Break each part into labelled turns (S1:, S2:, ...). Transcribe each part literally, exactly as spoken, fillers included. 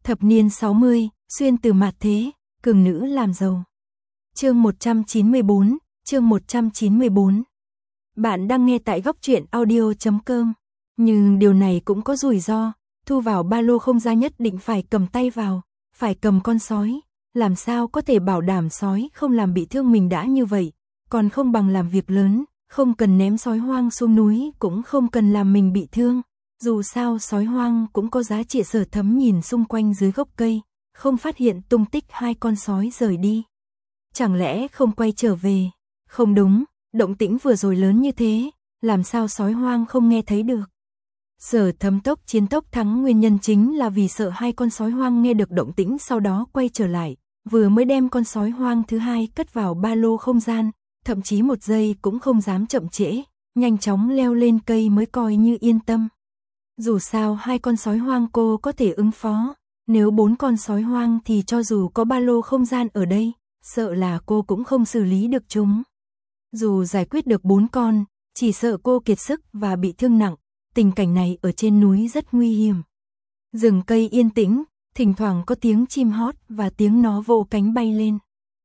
S1: Thập niên sáu mươi, xuyên từ mạt thế, cường nữ làm giàu. Chương một trăm chín mươi bốn, chương một trăm chín mươi bốn. Bạn đang nghe tại góc truyện audio chấm com. Nhưng điều này cũng có rủi ro, thu vào ba lô không ra nhất định phải cầm tay vào, phải cầm con sói, làm sao có thể bảo đảm sói không làm bị thương mình đã như vậy, còn không bằng làm việc lớn, không cần ném sói hoang xuống núi, cũng không cần làm mình bị thương. Dù sao sói hoang cũng có giá trị. Sở Thấm nhìn xung quanh dưới gốc cây, không phát hiện tung tích hai con sói rời đi. Chẳng lẽ không quay trở về? Không đúng, động tĩnh vừa rồi lớn như thế, làm sao sói hoang không nghe thấy được? Sở Thấm tốc chiến tốc thắng nguyên nhân chính là vì sợ hai con sói hoang nghe được động tĩnh sau đó quay trở lại, vừa mới đem con sói hoang thứ hai cất vào ba lô không gian, thậm chí một giây cũng không dám chậm trễ, nhanh chóng leo lên cây mới coi như yên tâm. Dù sao hai con sói hoang cô có thể ứng phó, nếu bốn con sói hoang thì cho dù có ba lô không gian ở đây, sợ là cô cũng không xử lý được chúng. Dù giải quyết được bốn con, chỉ sợ cô kiệt sức và bị thương nặng, tình cảnh này ở trên núi rất nguy hiểm. Rừng cây yên tĩnh, thỉnh thoảng có tiếng chim hót và tiếng nó vỗ cánh bay lên.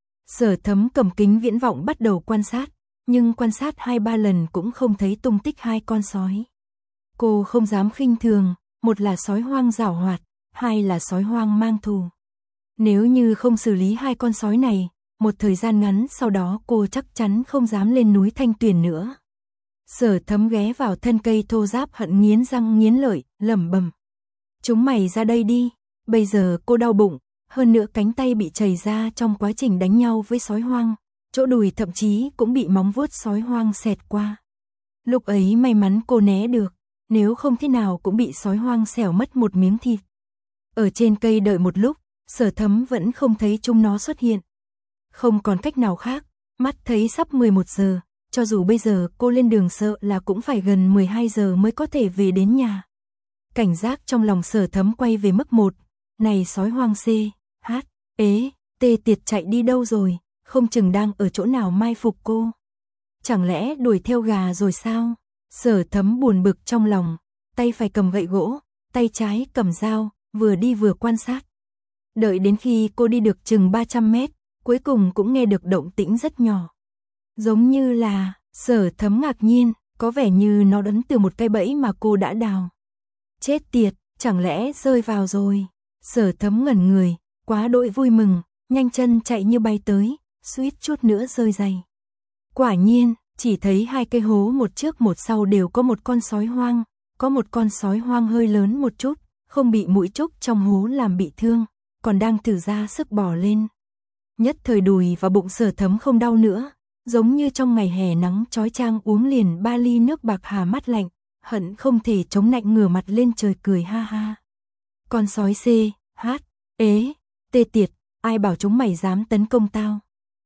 S1: Sở Thấm cầm kính viễn vọng bắt đầu quan sát, nhưng quan sát hai ba lần cũng không thấy tung tích hai con sói. Cô không dám khinh thường, một là sói hoang giảo hoạt, hai là sói hoang mang thù. Nếu như không xử lý hai con sói này, một thời gian ngắn sau đó cô chắc chắn không dám lên núi Thanh Tuyền nữa. Sở Thấm ghé vào thân cây thô ráp hận nghiến răng nghiến lợi, lẩm bẩm: chúng mày ra đây đi. Bây giờ cô đau bụng, hơn nữa cánh tay bị chảy ra trong quá trình đánh nhau với sói hoang, chỗ đùi thậm chí cũng bị móng vuốt sói hoang xẹt qua. Lúc ấy may mắn cô né được, nếu không thế nào cũng bị sói hoang xẻo mất một miếng thịt. Ở trên cây đợi một lúc, Sở Thấm vẫn không thấy chúng nó xuất hiện. Không còn cách nào khác, mắt thấy sắp mười một giờ, cho dù bây giờ cô lên đường sợ là cũng phải gần mười hai giờ mới có thể về đến nhà. Cảnh giác trong lòng Sở Thấm quay về mức một, này sói hoang C, H, ế, tê tiệt chạy đi đâu rồi, không chừng đang ở chỗ nào mai phục cô. Chẳng lẽ đuổi theo gà rồi sao? Sở Thấm buồn bực trong lòng, tay phải cầm gậy gỗ, tay trái cầm dao, vừa đi vừa quan sát. Đợi đến khi cô đi được chừng ba trăm mét, cuối cùng cũng nghe được động tĩnh rất nhỏ. Giống như là, Sở Thấm ngạc nhiên, có vẻ như nó đấn từ một cây bẫy mà cô đã đào. Chết tiệt, chẳng lẽ rơi vào rồi? Sở Thấm ngẩn người, quá đỗi vui mừng, nhanh chân chạy như bay tới, suýt chút nữa rơi giày. Quả nhiên, chỉ thấy hai cây hố một trước một sau đều có một con sói hoang, có một con sói hoang hơi lớn một chút, không bị mũi trúc trong hố làm bị thương, còn đang thử ra sức bò lên. Nhất thời đùi và bụng Sở Thấm không đau nữa, giống như trong ngày hè nắng chói chang uống liền ba ly nước bạc hà mát lạnh, hận không thể chống nạnh ngửa mặt lên trời cười ha ha. Con sói C, H, ế, tê tiệt, ai bảo chúng mày dám tấn công tao?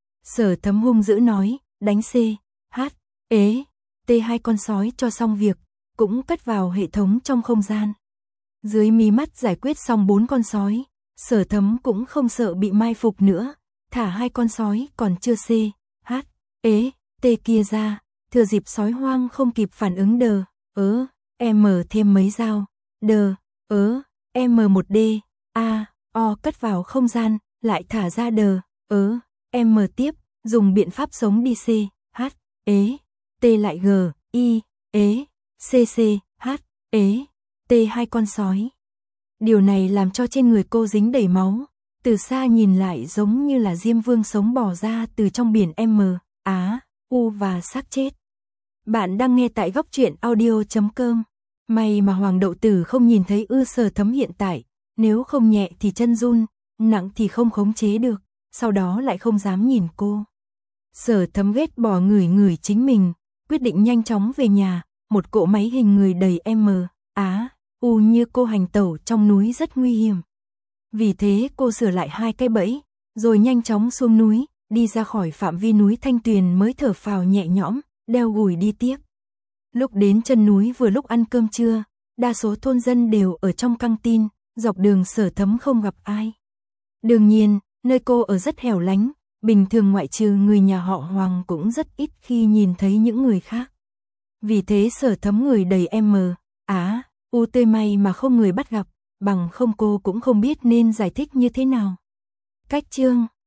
S1: Sở Thấm hung dữ nói, đánh C, H, ế, tê hai con sói cho xong việc, cũng cất vào hệ thống trong không gian. Dưới mí mắt giải quyết xong bốn con sói, Sở Thấm cũng không sợ bị mai phục nữa, thả hai con sói còn chưa C, H, ế, tê kia ra, thừa dịp sói hoang không kịp phản ứng đờ, ớ, M thêm mấy dao, đờ, ớ, M một D, A, O cất vào không gian, lại thả ra đờ, ớ, M tiếp, dùng biện pháp sống đi C, H, ế, T lại G, I, ế, C C, H, ế, T hai con sói. Điều này làm cho trên người cô dính đầy máu, từ xa nhìn lại giống như là Diêm Vương sống bò ra từ trong biển M, Á, U và xác chết. Bạn đang nghe tại góc truyện audio chấm com. May mà Hoàng Đậu Tử không nhìn thấy ư. Sở Thấm hiện tại, nếu không nhẹ thì chân run, nặng thì không khống chế được, sau đó lại không dám nhìn cô. Sở Thấm ghét bỏ người người chính mình, quyết định nhanh chóng về nhà, một cỗ máy hình người đầy M, Á, U như cô hành tẩu trong núi rất nguy hiểm. Vì thế cô sửa lại hai cái bẫy, rồi nhanh chóng xuống núi, đi ra khỏi phạm vi núi Thanh Tuyền mới thở phào nhẹ nhõm, đeo gùi đi tiếp. Lúc đến chân núi vừa lúc ăn cơm trưa, đa số thôn dân đều ở trong căng tin, dọc đường Sở Thấm không gặp ai. Đương nhiên, nơi cô ở rất hẻo lánh, bình thường ngoại trừ người nhà họ Hoàng cũng rất ít khi nhìn thấy những người khác. Vì thế Sở Thấm người đầy M, Á, U tươi may mà không người bắt gặp, bằng không cô cũng không biết nên giải thích như thế nào. Cách chương